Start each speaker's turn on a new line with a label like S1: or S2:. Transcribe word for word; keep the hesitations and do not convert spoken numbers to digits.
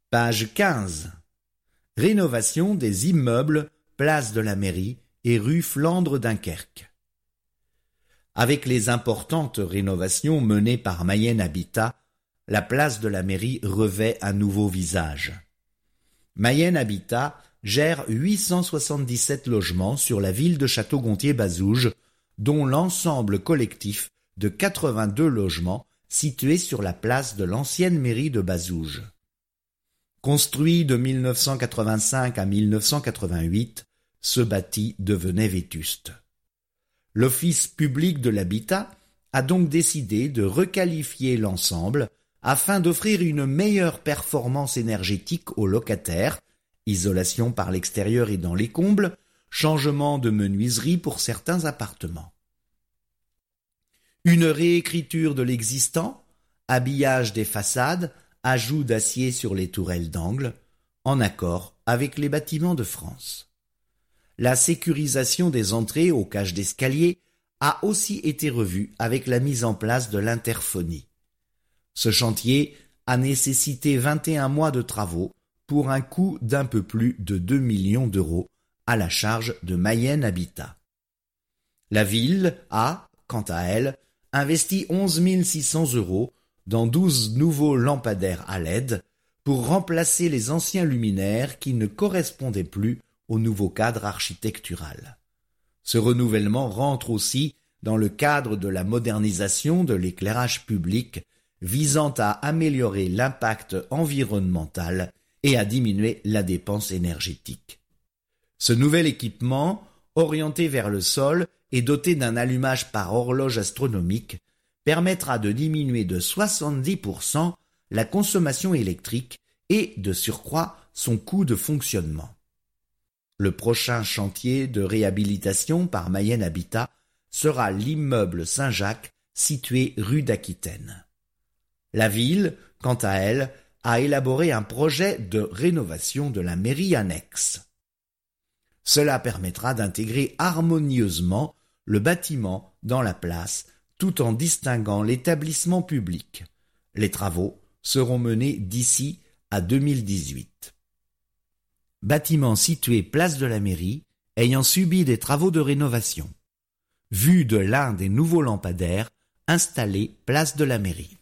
S1: Page quinze. Rénovation des immeubles, place de la Mairie et rue Flandre-Dunkerque. Avec les importantes rénovations menées par Mayenne Habitat, la place de la Mairie revêt un nouveau visage. Mayenne Habitat gère huit cent soixante-dix-sept logements sur la ville de Château-Gontier-Bazouges, dont l'ensemble collectif de quatre-vingt-deux logements situés sur la place de l'ancienne mairie de Bazouges. Construit de mille neuf cent quatre-vingt-cinq à mille neuf cent quatre-vingt-huit, ce bâti devenait vétuste. L'Office public de l'habitat a donc décidé de requalifier l'ensemble afin d'offrir une meilleure performance énergétique aux locataires, isolation par l'extérieur et dans les combles, changement de menuiserie pour certains appartements. Une réécriture de l'existant, habillage des façades, ajout d'acier sur les tourelles d'angle, en accord avec les bâtiments de France. La sécurisation des entrées aux cages d'escalier a aussi été revue avec la mise en place de l'interphonie. Ce chantier a nécessité vingt et un mois de travaux pour un coût d'un peu plus de deux millions d'euros à la charge de Mayenne Habitat. La ville a, quant à elle, investi onze mille six cents euros dans douze nouveaux lampadaires à L E D pour remplacer les anciens luminaires qui ne correspondaient plus au nouveau cadre architectural. Ce renouvellement rentre aussi dans le cadre de la modernisation de l'éclairage public visant à améliorer l'impact environnemental et à diminuer la dépense énergétique. Ce nouvel équipement, orienté vers le sol et doté d'un allumage par horloge astronomique, permettra de diminuer de soixante-dix pour cent la consommation électrique et, de surcroît, son coût de fonctionnement. Le prochain chantier de réhabilitation par Mayenne Habitat sera l'immeuble Saint-Jacques situé rue d'Aquitaine. La ville, quant à elle, a élaboré un projet de rénovation de la mairie annexe. Cela permettra d'intégrer harmonieusement le bâtiment dans la place tout en distinguant l'établissement public. Les travaux seront menés d'ici à deux mille dix-huit. Bâtiment situé place de la Mairie, ayant subi des travaux de rénovation. Vue de l'un des nouveaux lampadaires installés place de la Mairie.